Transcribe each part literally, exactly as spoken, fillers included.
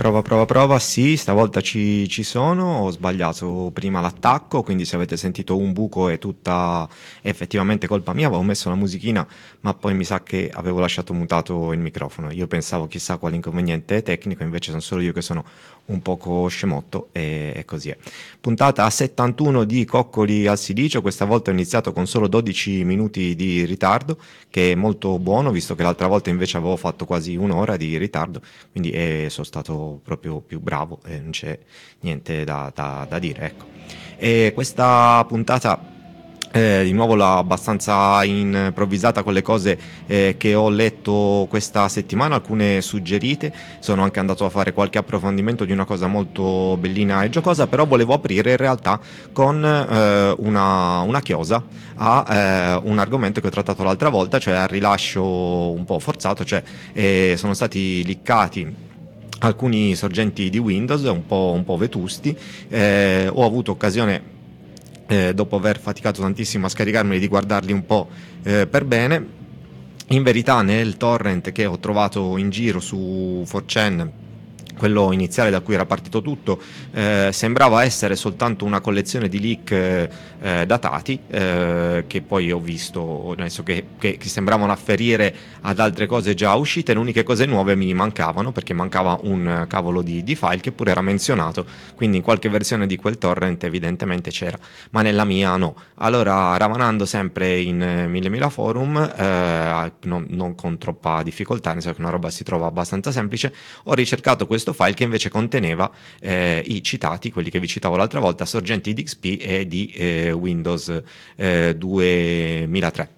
Prova, prova, prova, sì, stavolta ci, ci sono, ho sbagliato prima l'attacco, quindi se avete sentito un buco è tutta effettivamente colpa mia, avevo messo la musichina, ma poi mi sa che avevo lasciato mutato il microfono. Io pensavo chissà quale inconveniente tecnico, invece sono solo io che sono un poco scemotto e, e così è. Puntata a settantuno di Coccoli al Silicio, questa volta ho iniziato con solo dodici minuti di ritardo, che è molto buono, visto che l'altra volta invece avevo fatto quasi un'ora di ritardo, quindi eh, sono stato proprio più bravo e non c'è niente da, da, da dire, ecco. E questa puntata eh, di nuovo l'ho abbastanza improvvisata con le cose eh, che ho letto questa settimana, alcune suggerite, sono anche andato a fare qualche approfondimento di una cosa molto bellina e giocosa, però volevo aprire in realtà con eh, una, una chiosa a eh, un argomento che ho trattato l'altra volta, cioè al rilascio un po' forzato, cioè eh, sono stati liccati alcuni sorgenti di Windows un po', un po' vetusti. Eh, ho avuto occasione, eh, dopo aver faticato tantissimo a scaricarmeli, di guardarli un po' eh, per bene. In verità nel torrent che ho trovato in giro su four chan, quello iniziale da cui era partito tutto, eh, sembrava essere soltanto una collezione di leak eh, datati, eh, che poi ho visto adesso che, che, che sembravano afferire ad altre cose già uscite. Le uniche cose nuove mi mancavano, perché mancava un cavolo di, di file che pure era menzionato, quindi in qualche versione di quel torrent evidentemente c'era, ma nella mia no. Allora, ravanando sempre in eh, mille mila forum, eh, non, non con troppa difficoltà, nel senso che una roba si trova abbastanza semplice, ho ricercato questo file che invece conteneva eh, i citati, quelli che vi citavo l'altra volta, sorgenti di X P e di eh, Windows eh, duemilatré.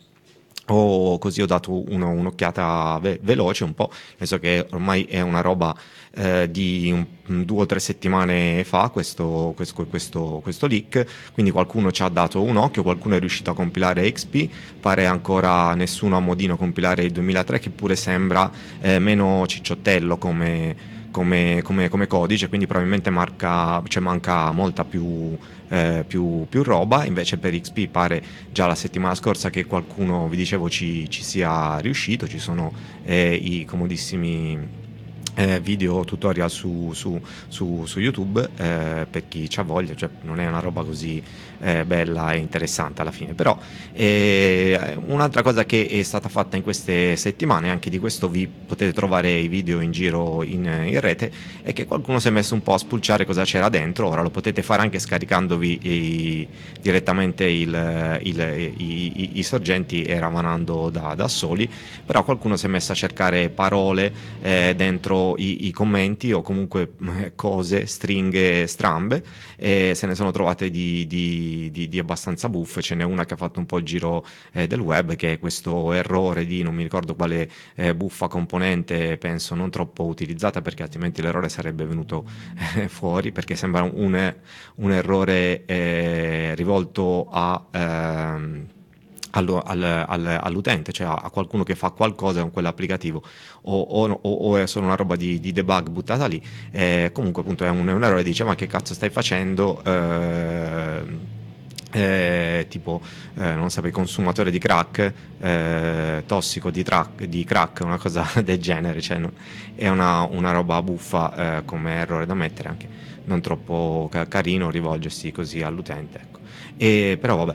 O così ho dato uno, un'occhiata ve- veloce un po', penso che ormai è una roba eh, di un, un due o tre settimane fa questo, questo, questo, questo leak, quindi qualcuno ci ha dato un occhio, qualcuno è riuscito a compilare X P, pare ancora nessuno a modino compilare il duemilatré, che pure sembra eh, meno cicciottello come come, come, come codice, quindi probabilmente marca, cioè manca molta più, eh, più, più roba. Invece per X P pare già la settimana scorsa che qualcuno, vi dicevo, ci, ci sia riuscito, ci sono eh, i comodissimi eh, video tutorial su, su, su, su YouTube eh, per chi c'ha voglia, cioè non è una roba così eh, bella e interessante alla fine. Però eh, un'altra cosa che è stata fatta in queste settimane, anche di questo vi potete trovare i video in giro in, in rete, è che qualcuno si è messo un po' a spulciare cosa c'era dentro. Ora lo potete fare anche scaricandovi i, direttamente il, il, i, i, i sorgenti e ravanando da, da soli, però qualcuno si è messo a cercare parole eh, dentro I, i commenti, o comunque eh, cose, stringhe strambe, e se ne sono trovate di, di, di, di abbastanza buffe. Ce n'è una che ha fatto un po' il giro eh, del web, che è questo errore di non mi ricordo quale eh, buffa componente, penso non troppo utilizzata, perché altrimenti l'errore sarebbe venuto eh, fuori, perché sembra un, un errore eh, rivolto a ehm, allo- al- al- all'utente, cioè a qualcuno che fa qualcosa con quell'applicativo, o, o- o- o è solo una roba di, di debug buttata lì. Eh, comunque appunto è un, è un errore, dice ma che cazzo stai facendo. Eh, eh, tipo eh, non sapevo, consumatore di crack, eh, tossico di, track, di crack, una cosa del genere, cioè no- è una, una roba buffa, eh, come errore da mettere, anche non troppo ca- carino rivolgersi così all'utente, ecco. E, però vabbè.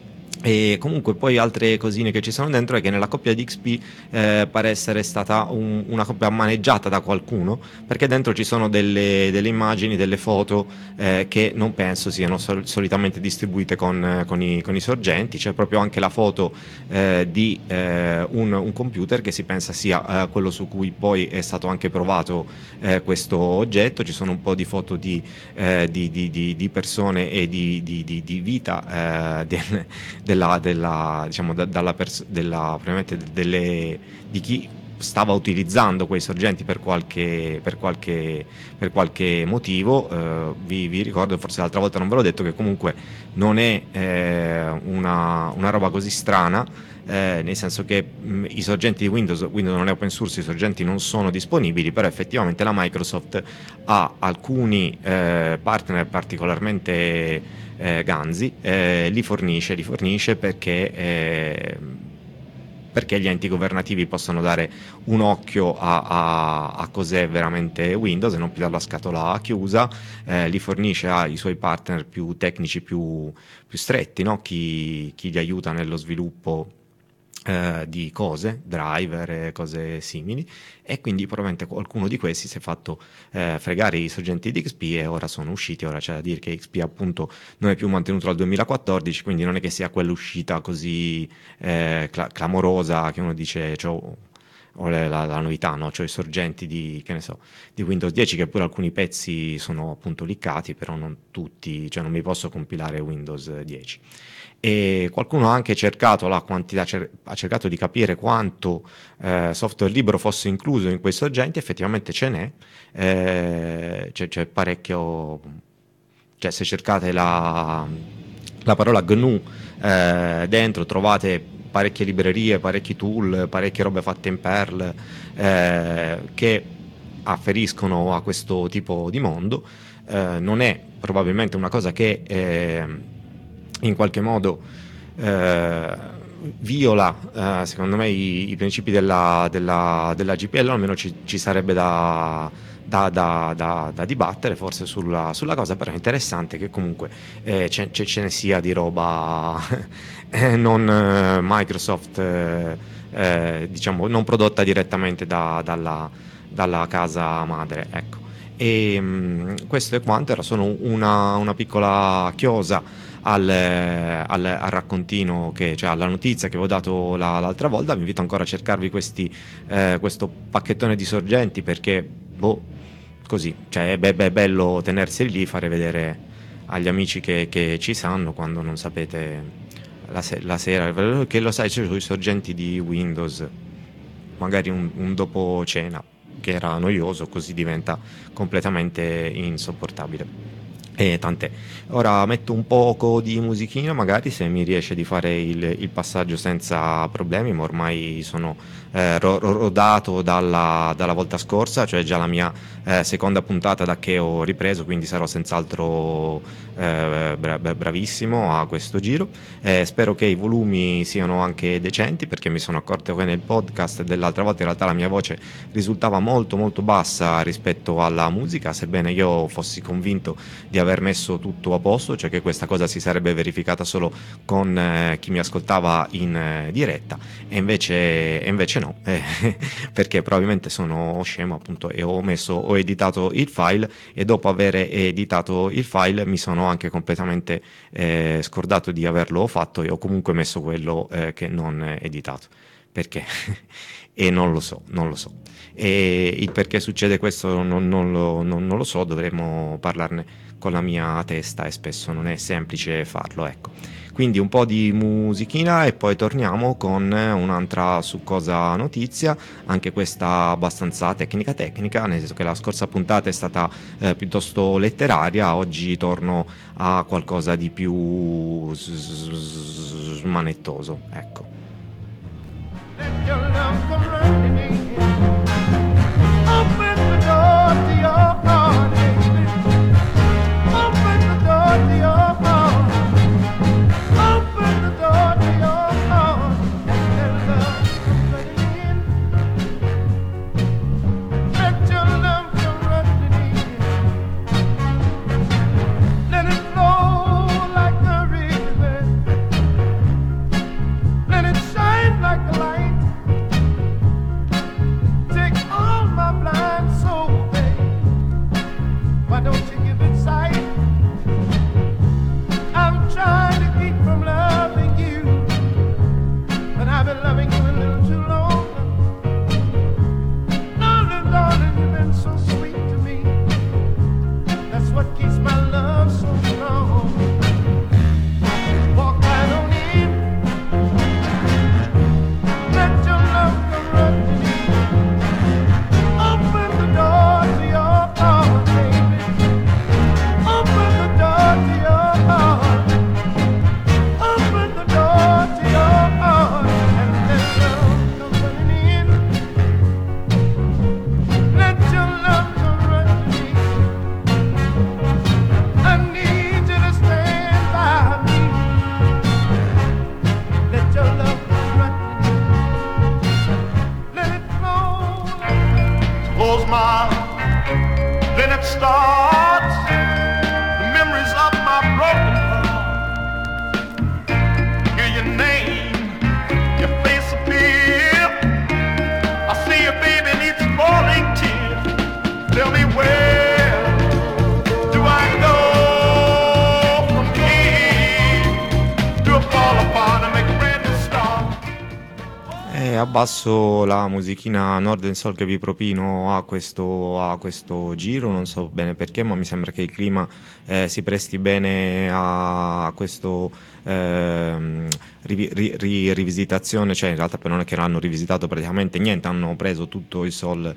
E comunque poi altre cosine che ci sono dentro è che nella coppia di X P eh, pare essere stata un- una coppia maneggiata da qualcuno, perché dentro ci sono delle, delle immagini, delle foto eh, che non penso siano sol- solitamente distribuite con, eh, con i, con i sorgenti. C'è proprio anche la foto eh, di eh, un, un computer che si pensa sia eh, quello su cui poi è stato anche provato eh, questo oggetto. Ci sono un po' di foto di, eh, di, di- di- di persone e di, di- di- di vita eh, del- della, della, diciamo, da- dalla pers- della, probabilmente delle, di chi stava utilizzando quei sorgenti per qualche, per qualche, per qualche motivo. Eh, vi, vi ricordo, forse l'altra volta non ve l'ho detto, che comunque non è eh, una, una roba così strana, eh, nel senso che mh, i sorgenti di Windows, Windows non è open source, i sorgenti non sono disponibili, però effettivamente la Microsoft ha alcuni eh, partner particolarmente eh, ganzi, eh, li fornisce, li fornisce perché eh, perché gli enti governativi possono dare un occhio a, a, a cos'è veramente Windows e non più dalla scatola chiusa, eh, li fornisce ai suoi partner più tecnici, più, più stretti, no? chi, chi li aiuta nello sviluppo eh, di cose, driver e cose simili, e quindi probabilmente qualcuno di questi si è fatto eh, fregare i sorgenti di X P e ora sono usciti. Ora c'è da dire che X P appunto non è più mantenuto dal duemilaquattordici, quindi non è che sia quell'uscita così eh, cla- clamorosa che uno dice c'ho, o la, la, la novità, no? Cioè i sorgenti di, che ne so, di Windows dieci, che pure alcuni pezzi sono appunto liccati, però non tutti, cioè non mi posso compilare Windows dieci. E qualcuno ha anche cercato la quantità, cer- ha cercato di capire quanto eh, software libero fosse incluso in quei sorgenti. Effettivamente ce n'è, eh, c'è, c'è parecchio, cioè se cercate la, la parola G N U eh, dentro trovate parecchie librerie, parecchi tool, parecchie robe fatte in Perl eh, che afferiscono a questo tipo di mondo. Eh, non è probabilmente una cosa che eh, in qualche modo eh, viola eh, secondo me i, i principi della, della, della G P L, almeno ci, ci sarebbe da, da, da, da, da dibattere forse sulla, sulla cosa, però è interessante che comunque eh, ce, ce, ce ne sia di roba non eh, Microsoft eh, eh, diciamo non prodotta direttamente da, dalla, dalla casa madre, ecco. E mh, questo è quanto, era solo una, una piccola chiosa al, al, al raccontino, che, cioè alla notizia che avevo dato la, l'altra volta. Vi invito ancora a cercarvi questi, eh, questo pacchettone di sorgenti, perché boh, così, cioè è, è bello tenerseli lì, fare vedere agli amici che, che ci sanno quando non sapete la, se- la sera, che lo sai, c'è sui sorgenti di Windows, magari un, un dopo cena che era noioso, così diventa completamente insopportabile. E tant'è. Ora metto un poco di musichina, magari se mi riesce di fare il, il passaggio senza problemi, ma ormai sono eh, ro- ro- rodato dalla, dalla volta scorsa, cioè già la mia eh, seconda puntata da che ho ripreso, quindi sarò senz'altro eh, bra- bra- bravissimo a questo giro. Eh, spero che i volumi siano anche decenti, perché mi sono accorto che nel podcast dell'altra volta in realtà la mia voce risultava molto molto bassa rispetto alla musica, sebbene io fossi convinto di aver messo tutto a posto, cioè che questa cosa si sarebbe verificata solo con eh, chi mi ascoltava in eh, diretta, e invece, e invece no, eh, perché probabilmente sono scemo appunto, e ho messo, ho editato il file, e dopo aver editato il file mi sono anche completamente eh, scordato di averlo fatto, e ho comunque messo quello eh, che non è editato. Perché? E non lo so, non lo so. E il perché succede questo non, non lo, non, non lo so, dovremmo parlarne con la mia testa, e spesso non è semplice farlo, ecco. Quindi un po' di musichina e poi torniamo con un'altra succosa notizia, anche questa abbastanza tecnica tecnica, nel senso che la scorsa puntata è stata eh, piuttosto letteraria, oggi torno a qualcosa di più smanettoso, ecco. Let your love come running in. Open the door to your heart, baby. Open the door to your heart. Open the door to your heart. Let your love come running in. Let your love come running in. Let it flow like a river. Let it shine like a light. E abbasso la musichina Northern Soul che vi propino a questo, a questo giro, non so bene perché, ma mi sembra che il clima eh, si presti bene a questo ehm, rivi- ri- ri- rivisitazione, cioè in realtà poi non è che l'hanno rivisitato praticamente niente, hanno preso tutto il soul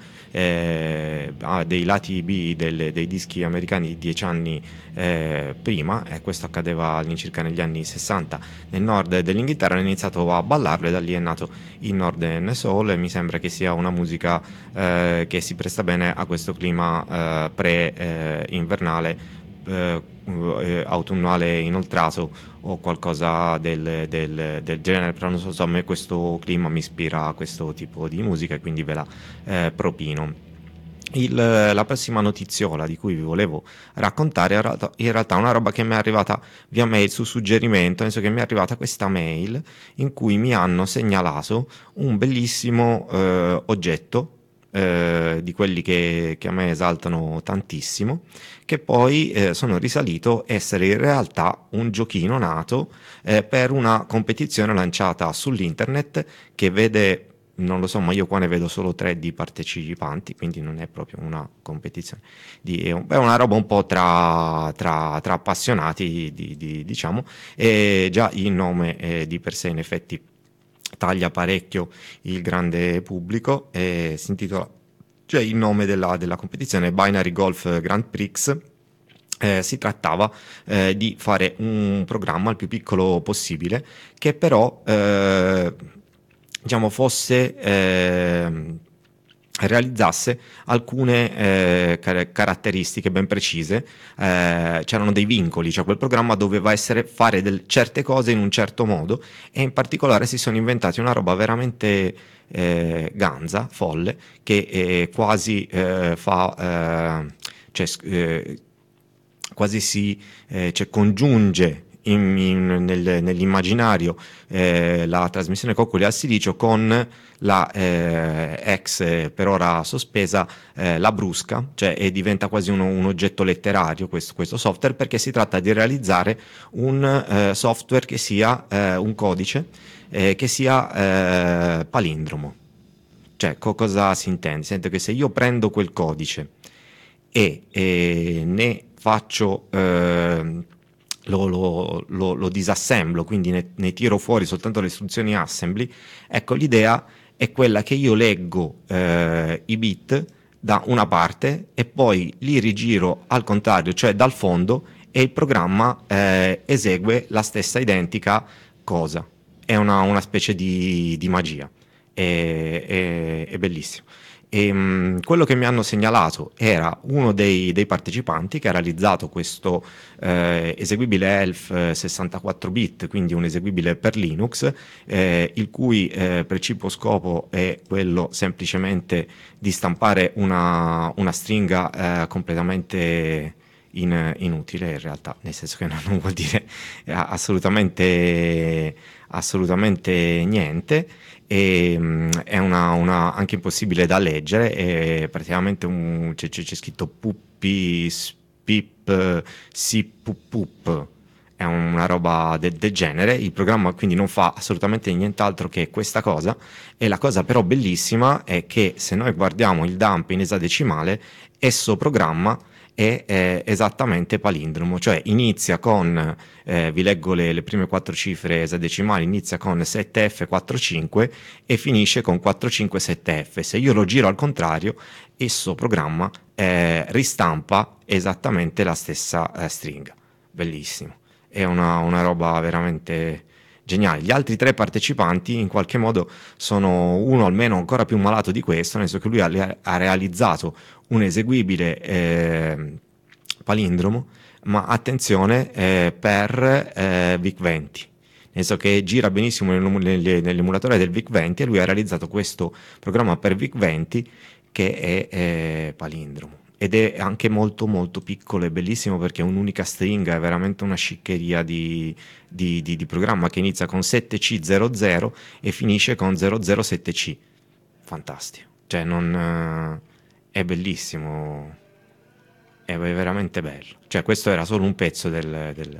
eh, ah, dei lati B delle- dei dischi americani di dieci anni eh, prima, e questo accadeva all'incirca negli anni sessanta nel nord dell'Inghilterra, hanno iniziato a ballarlo e da lì è nato il Northern Soul, e mi sembra che sia una musica eh, che si presta bene a questo clima eh, pre-invernale, eh, eh, autunnale inoltrato o qualcosa del, del- del genere, però non so se a me questo clima mi ispira a questo tipo di musica e quindi ve la eh, propino. Il- la prossima notiziola di cui vi volevo raccontare è in realtà in realtà una roba che mi è arrivata via mail su suggerimento, nel senso che mi è arrivata questa mail in cui mi hanno segnalato un bellissimo eh, oggetto, eh, di quelli che, che a me esaltano tantissimo, che poi eh, sono risalito essere in realtà un giochino nato eh, per una competizione lanciata sull'internet che vede, non lo so, ma io qua ne vedo solo tre di partecipanti, quindi non è proprio una competizione. Di, è, un- è una roba un po' tra, tra- tra appassionati, di- di- diciamo, e già il nome eh, di per sé in effetti taglia parecchio il grande pubblico, e si intitola, cioè il nome della, della competizione, Binary Golf Grand Prix. Eh, si trattava eh, di fare un programma il più piccolo possibile, che però eh, diciamo fosse ehm, realizzasse alcune eh, car- caratteristiche ben precise. Eh, c'erano dei vincoli, cioè quel programma doveva essere fare del- certe cose in un certo modo, e in particolare si sono inventati una roba veramente eh, ganza, folle, che eh, quasi eh, fa eh, cioè, s- eh, quasi si eh, cioè, congiunge in- in- nel- nell'immaginario eh, la trasmissione Coccoli al Silicio con la eh, ex eh, per ora sospesa eh, La Brusca, cioè e diventa quasi uno- un oggetto letterario questo, questo software, perché si tratta di realizzare un eh, software che sia eh, un codice eh, che sia eh, palindromo. Cioè, co- cosa si intende? Sento che se io prendo quel codice e, e ne faccio, ehm, lo, lo- lo- lo disassemblo, quindi ne, ne tiro fuori soltanto le istruzioni assembly, ecco l'idea è quella che io leggo eh, i bit da una parte e poi li rigiro al contrario, cioè dal fondo, e il programma eh, esegue la stessa identica cosa. È una, una specie di, di magia, è, è- è bellissimo. E, mh, quello che mi hanno segnalato era uno dei, dei partecipanti che ha realizzato questo eh, eseguibile Elf eh, sessantaquattro bit, quindi un eseguibile per Linux, eh, il cui eh, precipuo scopo è quello semplicemente di stampare una, una stringa eh, completamente in- inutile in realtà, nel senso che non, non vuol dire eh, assolutamente, assolutamente niente, e mh, è una, una- anche impossibile da leggere, è praticamente un, c'è, c'è- c'è scritto puppi spip si pup pup, è una roba de- del genere. Il programma quindi non fa assolutamente nient'altro che questa cosa, e la cosa però bellissima è che se noi guardiamo il dump in esadecimale, esso programma è eh, esattamente palindromo, cioè inizia con, eh, vi leggo le, le prime quattro cifre esadecimali, inizia con sette F quarantacinque e finisce con quarantacinque sette F. Se io lo giro al contrario, esso programma eh, ristampa esattamente la stessa eh, stringa. Bellissimo, è una, una roba veramente geniale. Gli altri tre partecipanti in qualche modo sono uno almeno ancora più malato di questo, nel senso che lui ha, ha realizzato un eseguibile eh, palindromo, ma attenzione, eh, per eh, VIC venti. Nel senso che gira benissimo nell'emulatore del VIC venti, e lui ha realizzato questo programma per VIC venti che è eh, palindromo. Ed è anche molto molto piccolo e bellissimo, perché è un'unica stringa, è veramente una sciccheria di, di, di, di programma, che inizia con sette C zero zero e finisce con zero zero sette C. Fantastico, cioè non, eh, è bellissimo, è veramente bello. Cioè questo era solo un pezzo del, del,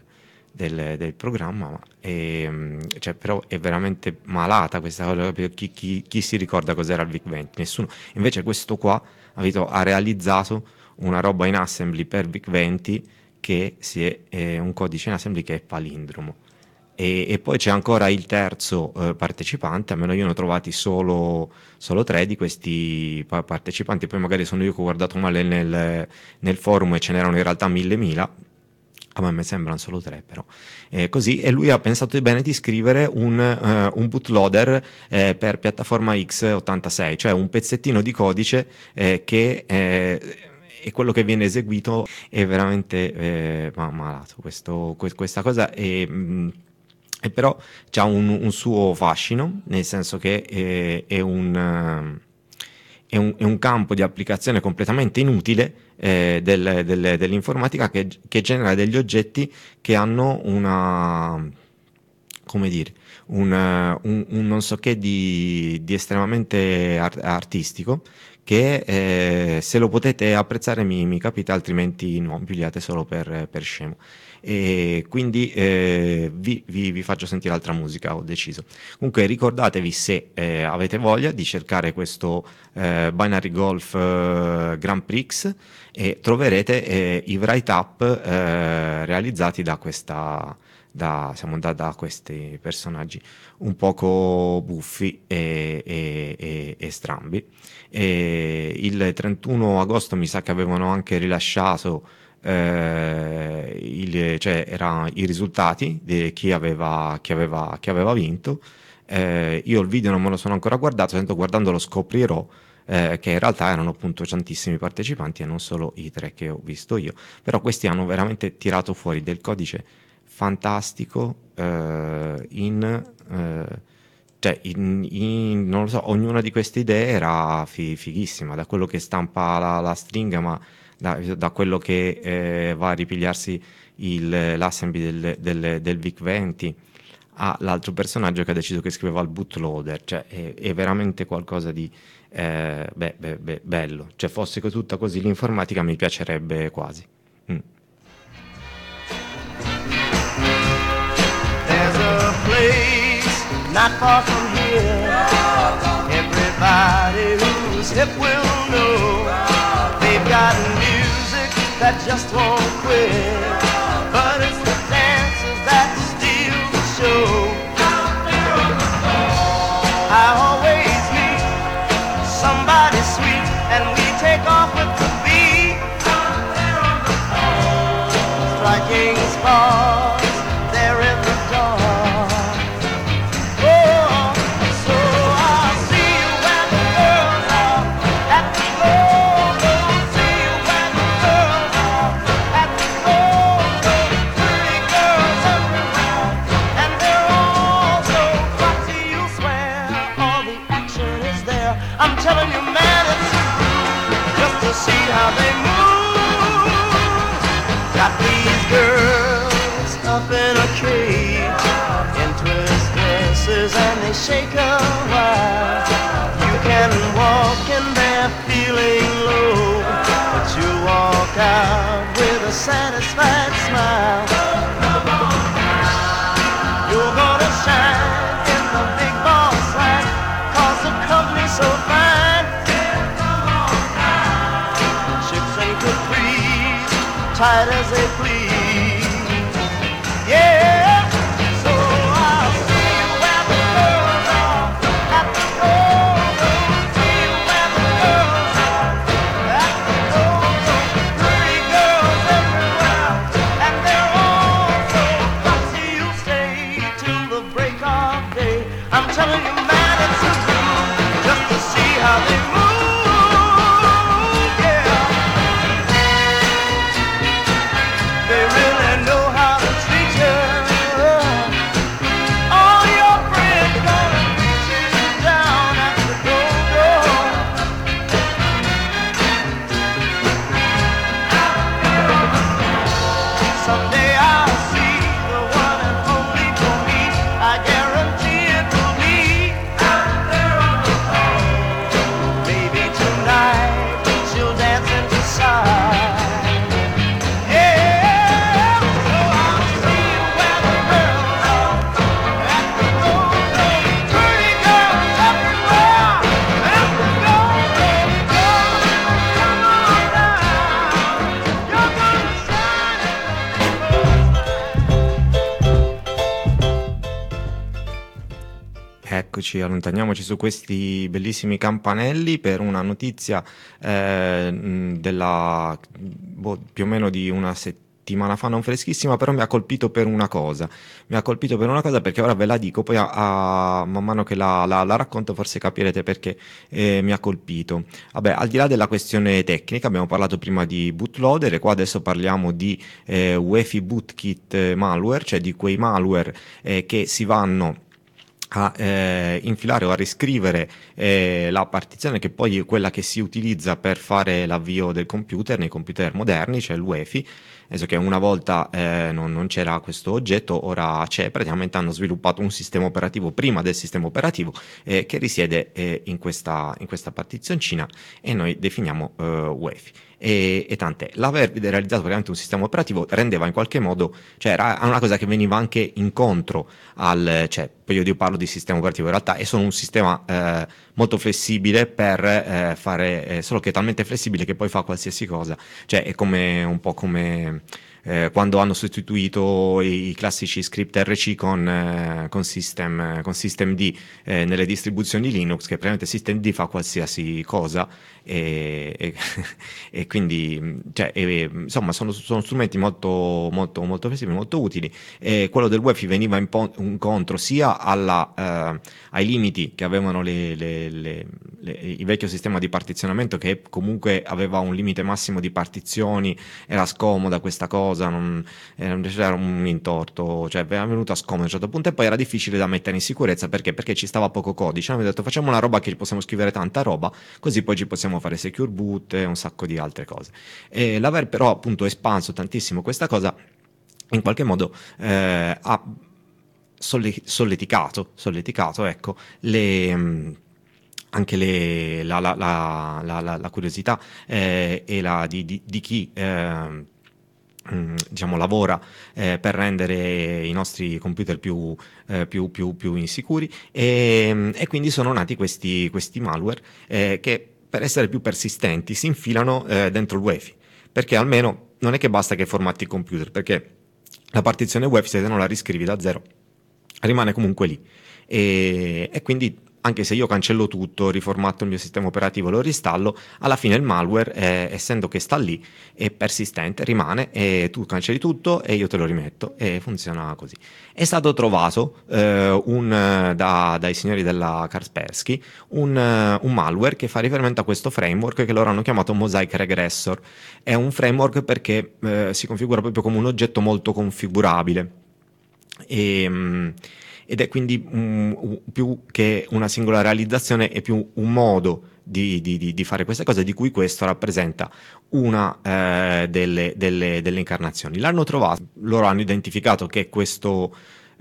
del, del programma, ma è, cioè, però è veramente malata questa cosa. Chi, chi, chi si ricorda cos'era il VIC venti? Nessuno. Invece questo qua capito, ha realizzato una roba in assembly per VIC venti che si è, è un codice in assembly che è palindromo. E, e poi c'è ancora il terzo eh, partecipante, almeno io ne ho trovati solo, solo tre di questi pa- partecipanti, poi magari sono io che ho guardato male nel, nel forum e ce n'erano in realtà mille mila, a me mi sembrano solo tre però, eh, così, e lui ha pensato di bene di scrivere un, eh, un bootloader eh, per piattaforma x ottantasei, cioè un pezzettino di codice eh, che eh, è quello che viene eseguito. È veramente eh, ma- malato questo, que- questa cosa. E, mh, e però c'ha un, un suo fascino, nel senso che è, è un, eh, è un, è un campo di applicazione completamente inutile eh, del- del- dell'informatica che, che genera degli oggetti che hanno una, come dire, un, eh, un- un non so che di, di estremamente ar- artistico che eh, se lo potete apprezzare mi, mi capita, altrimenti non pigliate solo per, per scemo. E quindi eh, vi, vi- vi faccio sentire altra musica, ho deciso. Comunque ricordatevi, se eh, avete voglia, di cercare questo eh, Binary Golf eh, Grand Prix e troverete eh, i write-up eh, realizzati da questa... Da, siamo da, da questi personaggi un poco buffi e, e- e- e strambi. E il trentuno agosto mi sa che avevano anche rilasciato eh, il- cioè, era i risultati di chi aveva, chi aveva, chi aveva vinto. Eh, io il video non me lo sono ancora guardato, sento guardandolo scoprirò eh, che in realtà erano appunto tantissimi partecipanti e non solo i tre che ho visto io. Però questi hanno veramente tirato fuori del codice fantastico eh, in... eh, cioè, in- in- non lo so, ognuna di queste idee era fi- fighissima, da quello che stampa la, la stringa, ma da, da quello che eh, va a ripigliarsi il- l'assembly del, del, del VIC venti all'altro personaggio che ha deciso che scriveva il bootloader. Cioè, è, è veramente qualcosa di eh, beh, beh, beh, bello. Cioè, fosse co- tutta così l'informatica mi piacerebbe quasi. Mm. There's a place not far from here. Everybody who's hip will know. They've got music that just won't quit. But it's the dances that steal the show. I always meet somebody sweet and we take off with the beat. Striking sparks there in the dark. Oh, so I'll see you when the girls are at the go-go. See you when the girls are at the go-go. Pretty girls everywhere, and they're all so foxy, you'll swear all the action is there. I'm telling you, man, it's a groove just to see how they move. Got these girls up in a cage in twist dresses and they shake a while. You can walk in there feeling low, but you walk out with a satisfied smile. You're gonna shine in the big boss light, 'cause the company's so fine. Chicks ain't capris, tight as they please. Yeah, so I'll see you where the girls are at the go-go. See you where the girls are at the go-go. Pretty girls everywhere, and they're all so foxy. You stay till the break of day. I'm telling you, man, it's a groove just to see how they move. Yeah. They really know how to treat you. eccoci, allontaniamoci su questi bellissimi campanelli per una notizia eh, mh, della boh, più o meno di una settimana fa, non freschissima, però mi ha colpito per una cosa. Mi ha colpito per una cosa perché ora ve la dico, poi a, a- man mano che la, la- la racconto forse capirete perché eh, mi ha colpito. Vabbè, al di là della questione tecnica, abbiamo parlato prima di bootloader e qua adesso parliamo di eh, UEFI Bootkit eh, malware, cioè di quei malware eh, che si vanno a eh, infilare o a riscrivere eh, la partizione che poi è quella che si utilizza per fare l'avvio del computer nei computer moderni, cioè l'UEFI. Adesso che una volta eh, non, non c'era questo oggetto, ora c'è, praticamente hanno sviluppato un sistema operativo prima del sistema operativo eh, che risiede eh, in questa, in questa partizioncina e noi definiamo eh, UEFI. E, e tant'è, l'aver realizzato veramente un sistema operativo rendeva in qualche modo, cioè era una cosa che veniva anche incontro al, cioè poi io parlo di sistema operativo, in realtà è solo un sistema eh, molto flessibile per eh, fare, eh, solo che è talmente flessibile che poi fa qualsiasi cosa, cioè è come un po' come eh, quando hanno sostituito i, i classici script R C con, eh, con, system, con systemd eh, nelle distribuzioni Linux, che praticamente systemd fa qualsiasi cosa e, e, e quindi cioè, e, insomma sono, sono strumenti molto, molto, molto flessibili, molto utili. E quello del UEFI veniva impo- incontro sia alla, eh, ai limiti che avevano le, le, le, le, il vecchio sistema di partizionamento, che comunque aveva un limite massimo di partizioni, era scomoda questa cosa, non, era un intorto, cioè era venuto a scomodo a un certo punto, e poi era difficile da mettere in sicurezza perché, perché ci stava poco codice. Abbiamo detto facciamo una roba che possiamo scrivere tanta roba, così poi ci possiamo fare secure boot e un sacco di altre cose. E l'aver però appunto espanso tantissimo questa cosa in qualche modo eh, ha solle- solleticato, solleticato ecco, le, mh, anche le, la, la- la- la- la- la curiosità eh, e la, di, di- di chi eh, mh, diciamo, lavora eh, per rendere i nostri computer più, eh, più, più, più insicuri e, e quindi sono nati questi, questi malware eh, che per essere più persistenti si infilano eh, dentro il UEFI, perché almeno non è che basta che formatti il computer, perché la partizione UEFI se non la riscrivi da zero rimane comunque lì e, e quindi anche se io cancello tutto, riformatto il mio sistema operativo e lo ristallo, alla fine il malware, eh, essendo che sta lì, è persistente, rimane e tu cancelli tutto e io te lo rimetto e funziona così. È stato trovato eh, un, da, dai signori della Kaspersky un, un malware che fa riferimento a questo framework che loro hanno chiamato Mosaic Regressor. È un framework perché eh, si configura proprio come un oggetto molto configurabile. E, mh, ed è quindi mh, più che una singola realizzazione, è più un modo di, di- di- di fare queste cose, di cui questo rappresenta una eh, delle, delle- delle incarnazioni. L'hanno trovato, loro hanno identificato che questo,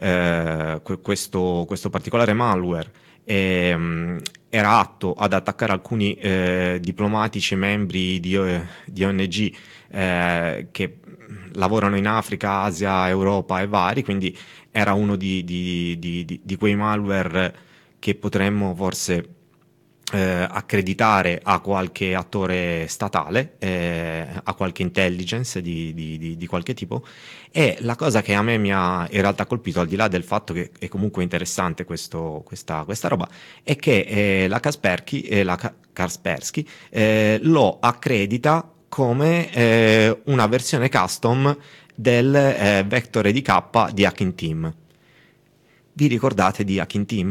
eh, que- questo, questo particolare malware ehm, era atto ad attaccare alcuni eh, diplomatici membri di, eh, di O N G eh, che lavorano in Africa, Asia, Europa e vari, quindi era uno di, di- di- di- di quei malware che potremmo forse eh, accreditare a qualche attore statale, eh, a qualche intelligence di, di- di- di qualche tipo. E la cosa che a me mi ha in realtà colpito, al di là del fatto che è comunque interessante questo- questa, questa roba, è che eh, la Kaspersky, eh, la Ka- Kaspersky eh, lo accredita come eh, una versione custom del eh, Vector E D K di Hacking Team. Vi ricordate di Hacking Team?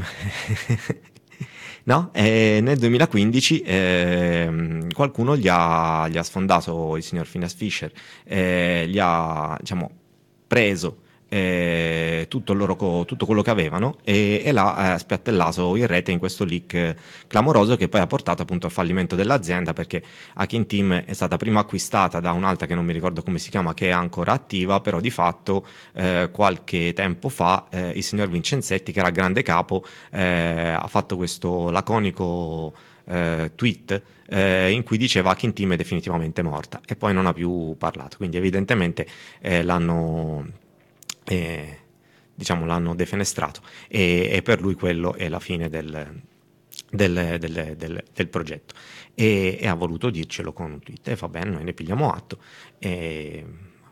No? E nel duemilaquindici ehm, qualcuno gli ha, gli ha sfondato, il signor Phineas Fisher, eh, gli ha diciamo, preso eh, tutto, il loro co- tutto quello che avevano e, e l'ha eh, spiattellato in rete in questo leak eh, clamoroso, che poi ha portato appunto al fallimento dell'azienda, perché Hacking Team è stata prima acquistata da un'altra che non mi ricordo come si chiama, che è ancora attiva, però di fatto eh, qualche tempo fa eh, il signor Vincenzetti, che era grande capo, eh, ha fatto questo laconico eh, tweet eh, in cui diceva che Hacking Team è definitivamente morta, e poi non ha più parlato, quindi evidentemente eh, l'hanno eh, diciamo l'hanno defenestrato e, e per lui quello è la fine del, del, del- del- del progetto e, e ha voluto dircelo con un tweet e va bene, noi ne pigliamo atto e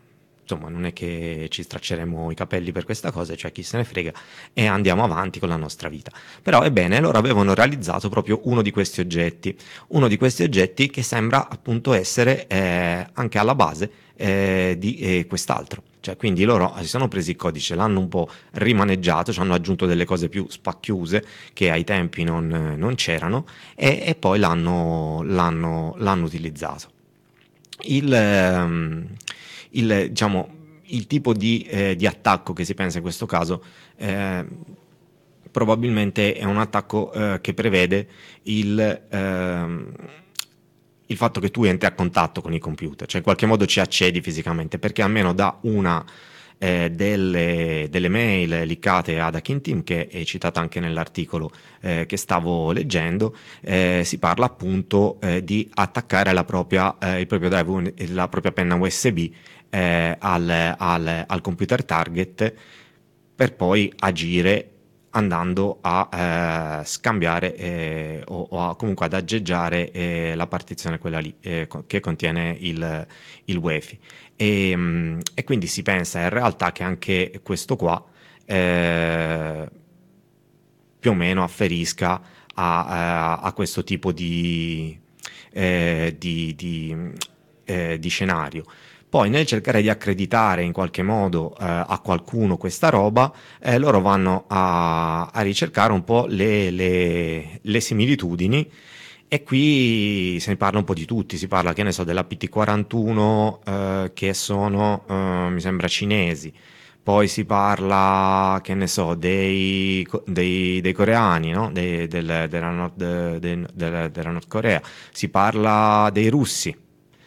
insomma non è che ci stracceremo i capelli per questa cosa, cioè chi se ne frega, e andiamo avanti con la nostra vita. Però ebbene, loro avevano realizzato proprio uno di questi oggetti, uno di questi oggetti che sembra appunto essere eh, anche alla base eh, di eh, quest'altro. Cioè, quindi loro si sono presi il codice, l'hanno un po' rimaneggiato, ci hanno aggiunto delle cose più spacchiuse che ai tempi non, non c'erano, e, e poi l'hanno, l'hanno, l'hanno utilizzato. Il, ehm, il, diciamo, il tipo di, eh, di attacco che si pensa in questo caso eh, probabilmente è un attacco eh, che prevede il, ehm, il fatto che tu entri a contatto con il computer, cioè in qualche modo ci accedi fisicamente, perché almeno da una eh, delle, delle mail leakate ad Hacking Team, che è citata anche nell'articolo eh, che stavo leggendo, eh, si parla appunto eh, di attaccare la propria, eh, il proprio drive, la propria penna U S B eh, al, al, al computer target, per poi agire andando a eh, scambiare eh, o, o a, comunque ad aggeggiare eh, la partizione quella lì eh, co- che contiene il, il UEFI. E, mh, e quindi si pensa in realtà che anche questo qua eh, più o meno afferisca a, a- a questo tipo di, eh, di, di, eh, di scenario. Poi nel cercare di accreditare in qualche modo eh, a qualcuno questa roba, eh, loro vanno a, a ricercare un po' le, le- le similitudini, e qui se ne parla un po' di tutti, si parla, che ne so, della P T quarantuno eh, che sono, eh, mi sembra, cinesi. Poi si parla, che ne so, dei, co- dei- dei coreani, no? Dei- del- della, Nord, del- della- della Nord Corea. Si parla dei russi.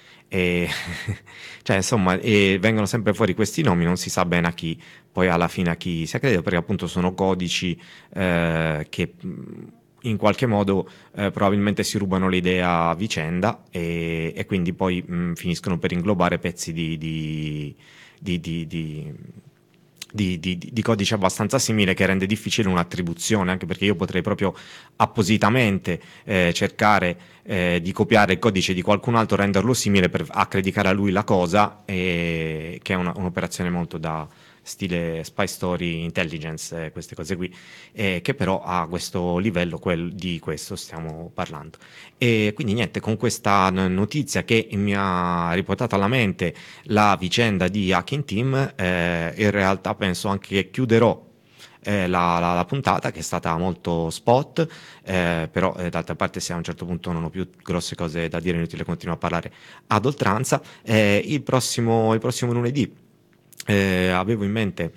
E, cioè, insomma, e vengono sempre fuori questi nomi, non si sa bene a chi, poi alla fine a chi si accredita, perché appunto sono codici eh, che mh, in qualche modo eh, probabilmente si rubano l'idea a vicenda, e, e quindi poi mh, finiscono per inglobare pezzi di, di, di, di, di di, di- di codice abbastanza simile, che rende difficile un'attribuzione, anche perché io potrei proprio appositamente eh, cercare eh, di copiare il codice di qualcun altro, renderlo simile per accreditare a lui la cosa, e, che è una- un'operazione molto da stile Spy Story Intelligence, eh, queste cose qui, eh, che però a questo livello, quel, di questo stiamo parlando. E quindi niente, con questa n- notizia che mi ha riportato alla mente la vicenda di Hacking Team, eh, in realtà penso anche che chiuderò eh, la, la- la puntata, che è stata molto spot, eh, però eh, d'altra parte, se a un certo punto non ho più grosse cose da dire, è inutile continuare a parlare ad oltranza. Eh, il prossimo, il prossimo lunedì eh, avevo in mente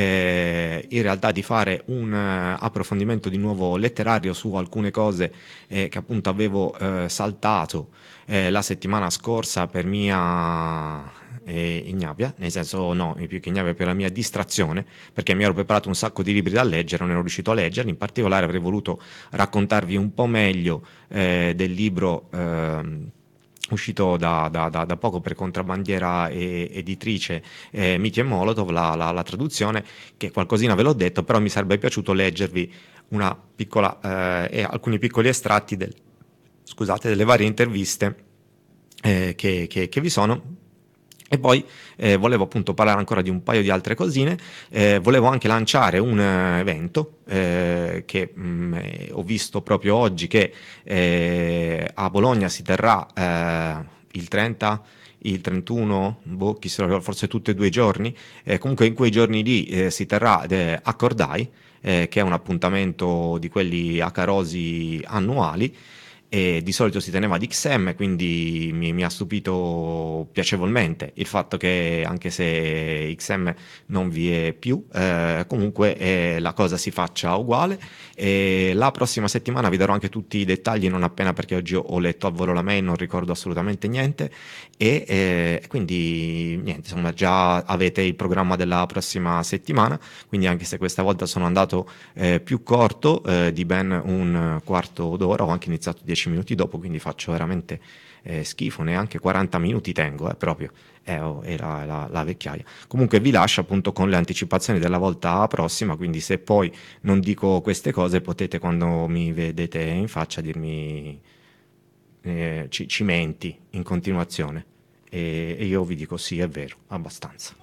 eh, in realtà di fare un eh, approfondimento di nuovo letterario su alcune cose eh, che appunto avevo eh, saltato eh, la settimana scorsa per mia eh, ignavia, nel senso, no, più che ignavia, per la mia distrazione, perché mi ero preparato un sacco di libri da leggere, non ero riuscito a leggerli. In particolare avrei voluto raccontarvi un po' meglio eh, del libro ehm, uscito da, da- da- da poco per Contrabbandiera e- editrice, eh, Miti e Molotov, la, la- la traduzione, che qualcosina ve l'ho detto, però mi sarebbe piaciuto leggervi una piccola eh, e alcuni piccoli estratti del- scusate, delle varie interviste eh, che, che- che vi sono. E poi eh, volevo appunto parlare ancora di un paio di altre cosine. Eh, volevo anche lanciare un eh, evento eh, che mh, eh, ho visto proprio oggi, che eh, a Bologna si terrà eh, il trenta, il trentuno, boh, chi se lo ricorda, forse tutti e due i giorni. Eh, comunque in quei giorni lì eh, si terrà eh, Accordai, eh, che è un appuntamento di quelli acarosi annuali, e di solito si teneva ad X M, quindi mi, mi ha stupito piacevolmente il fatto che, anche se X M non vi è più, eh, comunque eh, la cosa si faccia uguale. E la prossima settimana vi darò anche tutti i dettagli non appena, perché oggi ho, ho letto a volo la mail, non ricordo assolutamente niente, e eh, quindi niente, insomma, già avete il programma della prossima settimana, quindi anche se questa volta sono andato eh, più corto eh, di ben un quarto d'ora, ho anche iniziato dieci minuti dopo, quindi faccio veramente eh, schifo, neanche quaranta minuti tengo, eh, proprio, è, è la, la- la vecchiaia. Comunque vi lascio appunto con le anticipazioni della volta prossima, quindi se poi non dico queste cose, potete, quando mi vedete in faccia, dirmi eh, ci, ci menti in continuazione, e, e io vi dico sì, è vero, abbastanza.